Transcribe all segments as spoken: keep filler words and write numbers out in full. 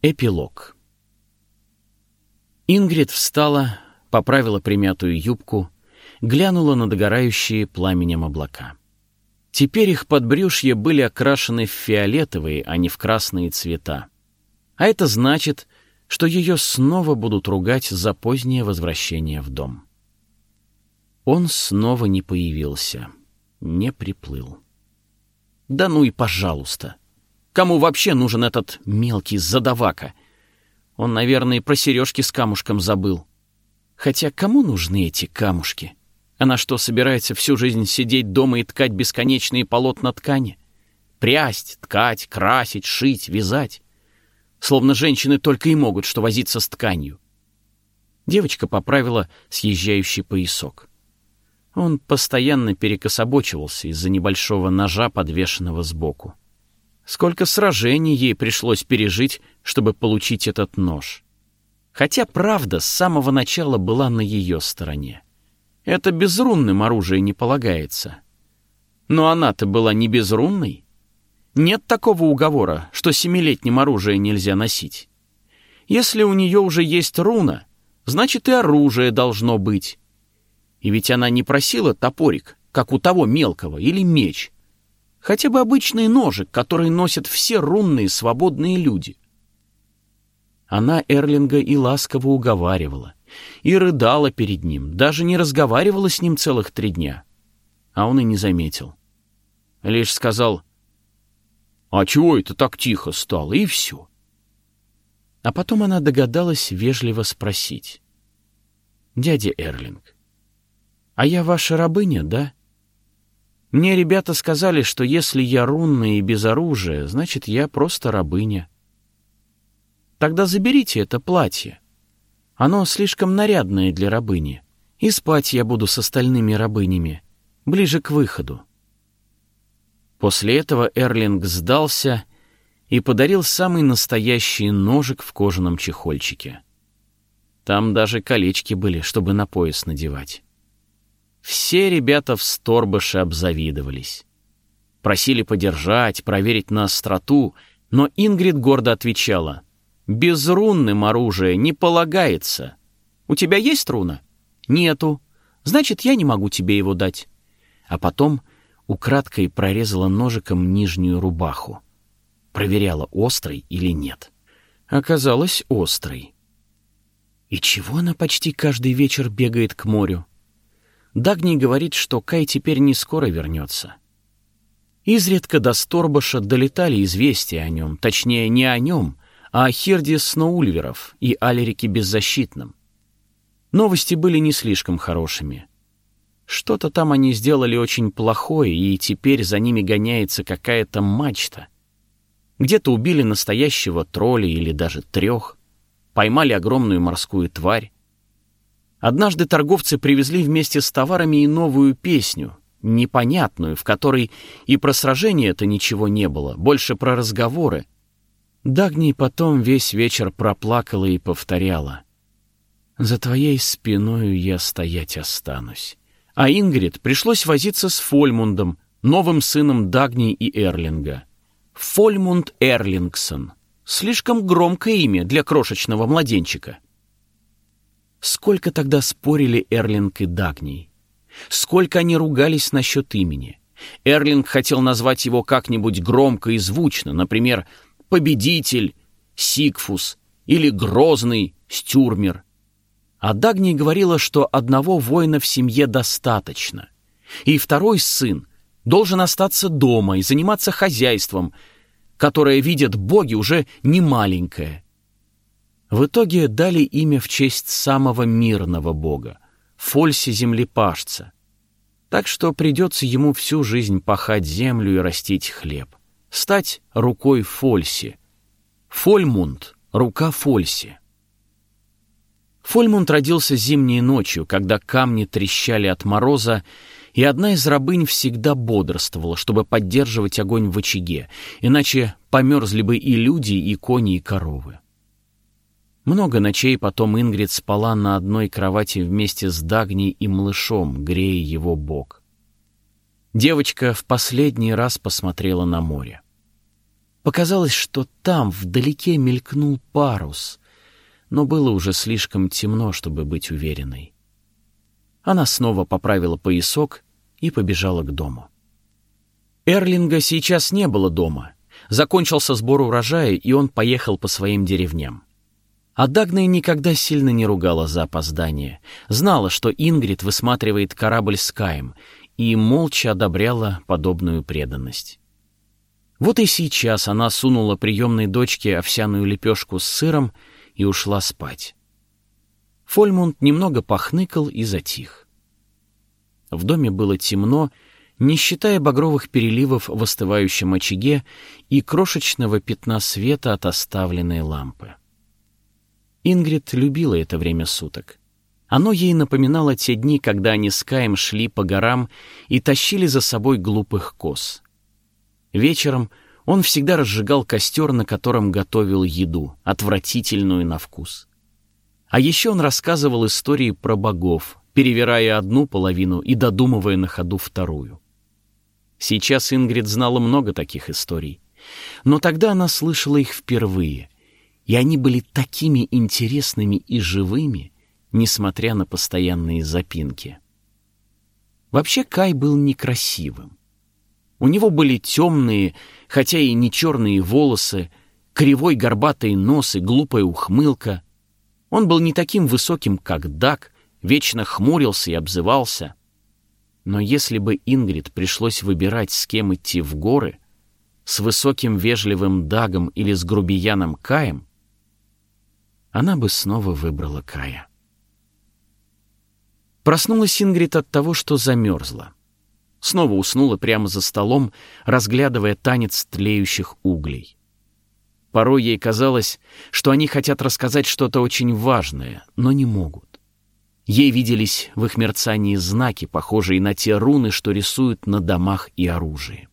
Эпилог. Ингрид встала, поправила примятую юбку, глянула на догорающие пламенем облака. Теперь их подбрюшья были окрашены в фиолетовые, а не в красные цвета. А это значит, что ее снова будут ругать за позднее возвращение в дом. Он снова не появился, не приплыл. Да ну и пожалуйста! Кому вообще нужен этот мелкий задавака? Он, наверное, про сережки с камушком забыл. Хотя кому нужны эти камушки? Она что, собирается всю жизнь сидеть дома и ткать бесконечные полотна ткани? Прясть, ткать, красить, шить, вязать? Словно женщины только и могут что возиться с тканью. Девочка поправила съезжающий поясок. Он постоянно перекособочивался из-за небольшого ножа, подвешенного сбоку. Сколько сражений ей пришлось пережить, чтобы получить этот нож. Хотя правда с самого начала была на ее стороне. Это безрунным оружие не полагается. Но она-то была не безрунной. Нет такого уговора, что семилетним оружие нельзя носить. Если у нее уже есть руна, значит и оружие должно быть. И ведь она не просила топорик, как у того мелкого, или меч. Хотя бы обычный ножик, который носят все рунные свободные люди. Она Эрлинга и ласково уговаривала, и рыдала перед ним, даже не разговаривала с ним целых три дня. А он и не заметил. Лишь сказал: «А чего это так тихо стало?» И все. А потом она догадалась вежливо спросить: «Дядя Эрлинг, а я ваша рабыня, да? Мне ребята сказали, что если я рунная и без оружия, значит, я просто рабыня. Тогда заберите это платье. Оно слишком нарядное для рабыни. И спать я буду с остальными рабынями, ближе к выходу». После этого Эрлинг сдался и подарил самый настоящий ножик в кожаном чехольчике. Там даже колечки были, чтобы на пояс надевать. Все ребята в Сторбаше обзавидовались. Просили подержать, проверить на остроту, но Ингрид гордо отвечала: «Безрунным оружие не полагается. У тебя есть руна? Нету. Значит, я не могу тебе его дать». А потом украдкой прорезала ножиком нижнюю рубаху. Проверяла, острый или нет. Оказалось, острый. И чего она почти каждый вечер бегает к морю? Дагни говорит, что Кай теперь не скоро вернется. Изредка до Сторбаша долетали известия о нем, точнее, не о нем, а о Хирде Сноульверов и Алерике Беззащитном. Новости были не слишком хорошими. Что-то там они сделали очень плохое, и теперь за ними гоняется какая-то мачта. Где-то убили настоящего тролля или даже трех, поймали огромную морскую тварь. Однажды торговцы привезли вместе с товарами и новую песню, непонятную, в которой и про сражение-то ничего не было, больше про разговоры. Дагни потом весь вечер проплакала и повторяла: «За твоей спиною я стоять останусь». А Ингрид пришлось возиться с Фольмундом, новым сыном Дагни и Эрлинга. Фольмунд Эрлингсон. Слишком громкое имя для крошечного младенчика. Сколько тогда спорили Эрлинг и Дагни. Сколько они ругались насчет имени. Эрлинг хотел назвать его как-нибудь громко и звучно, например, «Победитель», «Сигфус» или «Грозный», «Стюрмер». А Дагни говорила, что одного воина в семье достаточно, и второй сын должен остаться дома и заниматься хозяйством, которое, видят боги, уже не маленькое. В итоге дали имя в честь самого мирного бога — Фольси землепашца. Так что придется ему всю жизнь пахать землю и растить хлеб. Стать рукой Фольси. Фольмунд — рука Фольси. Фольмунд родился зимней ночью, когда камни трещали от мороза, и одна из рабынь всегда бодрствовала, чтобы поддерживать огонь в очаге, иначе померзли бы и люди, и кони, и коровы. Много ночей потом Ингрид спала на одной кровати вместе с Дагни и малышом, грея его бок. Девочка в последний раз посмотрела на море. Показалось, что там вдалеке мелькнул парус, но было уже слишком темно, чтобы быть уверенной. Она снова поправила поясок и побежала к дому. Эрлинга сейчас не было дома. Закончился сбор урожая, и он поехал по своим деревням. А Дагна никогда сильно не ругала за опоздание. Знала, что Ингрид высматривает корабль с Каем, и молча одобряла подобную преданность. Вот и сейчас она сунула приемной дочке овсяную лепешку с сыром и ушла спать. Фольмунд немного похныкал и затих. В доме было темно, не считая багровых переливов в остывающем очаге и крошечного пятна света от оставленной лампы. Ингрид любила это время суток. Оно ей напоминало те дни, когда они с Каем шли по горам и тащили за собой глупых коз. Вечером он всегда разжигал костер, на котором готовил еду, отвратительную на вкус. А еще он рассказывал истории про богов, перевирая одну половину и додумывая на ходу вторую. Сейчас Ингрид знала много таких историй, но тогда она слышала их впервые, и они были такими интересными и живыми, несмотря на постоянные запинки. Вообще Кай был некрасивым. У него были темные, хотя и не черные волосы, кривой горбатый нос и глупая ухмылка. Он был не таким высоким, как Даг, вечно хмурился и обзывался. Но если бы Ингрид пришлось выбирать, с кем идти в горы, с высоким вежливым Дагом или с грубияном Каем, она бы снова выбрала Кая. Проснулась Ингрид от того, что замерзла. Снова уснула прямо за столом, разглядывая танец тлеющих углей. Порой ей казалось, что они хотят рассказать что-то очень важное, но не могут. Ей виделись в их мерцании знаки, похожие на те руны, что рисуют на домах и оружии.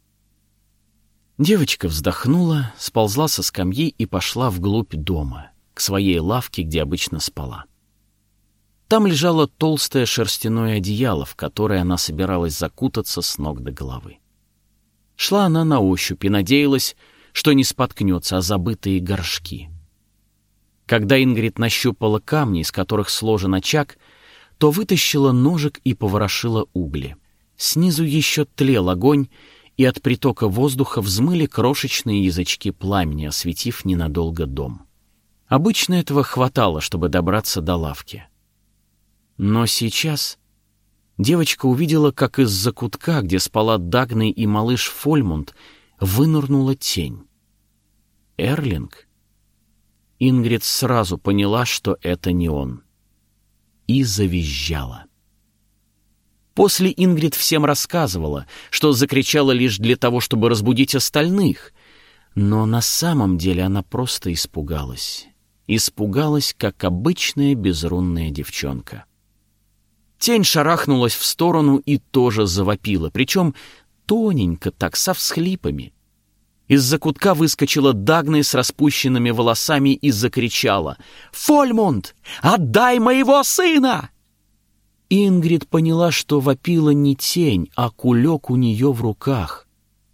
Девочка вздохнула, сползла со скамьи и пошла вглубь дома, к своей лавке, где обычно спала. Там лежало толстое шерстяное одеяло, в которое она собиралась закутаться с ног до головы. Шла она на ощупь и надеялась, что не споткнется о забытые горшки. Когда Ингрид нащупала камни, из которых сложен очаг, то вытащила ножик и поворошила угли. Снизу еще тлел огонь, и от притока воздуха взмыли крошечные язычки пламени, осветив ненадолго дом. Обычно этого хватало, чтобы добраться до лавки. Но сейчас девочка увидела, как из закутка, где спала Дагна и малыш Фольмунд, вынырнула тень. Эрлинг? Ингрид сразу поняла, что это не он. И завизжала. После Ингрид всем рассказывала, что закричала лишь для того, чтобы разбудить остальных. Но на самом деле она просто испугалась. Испугалась, как обычная безрунная девчонка. Тень шарахнулась в сторону и тоже завопила, причем тоненько так, со всхлипами. Из-за кутка выскочила Дагна с распущенными волосами и закричала: «Фольмунд, отдай моего сына!» Ингрид поняла, что вопила не тень, а кулек у нее в руках.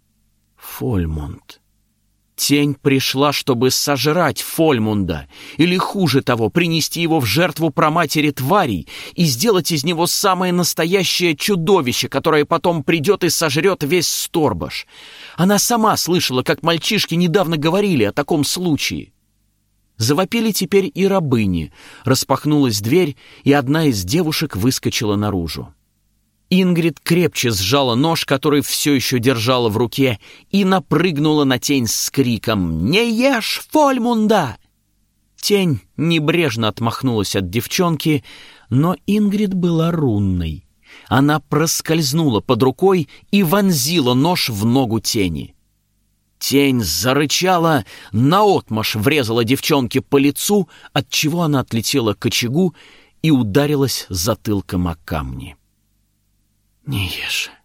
Фольмунд. Тень пришла, чтобы сожрать Фольмунда, или, хуже того, принести его в жертву праматери тварей и сделать из него самое настоящее чудовище, которое потом придет и сожрет весь Сторбаш. Она сама слышала, как мальчишки недавно говорили о таком случае. Завопили теперь и рабыни. Распахнулась дверь, и одна из девушек выскочила наружу. Ингрид крепче сжала нож, который все еще держала в руке, и напрыгнула на тень с криком: «Не ешь Фольмунда!» Тень небрежно отмахнулась от девчонки, но Ингрид была рунной. Она проскользнула под рукой и вонзила нож в ногу тени. Тень зарычала, наотмашь врезала девчонке по лицу, отчего она отлетела к очагу и ударилась затылком о камни. «Не ешь,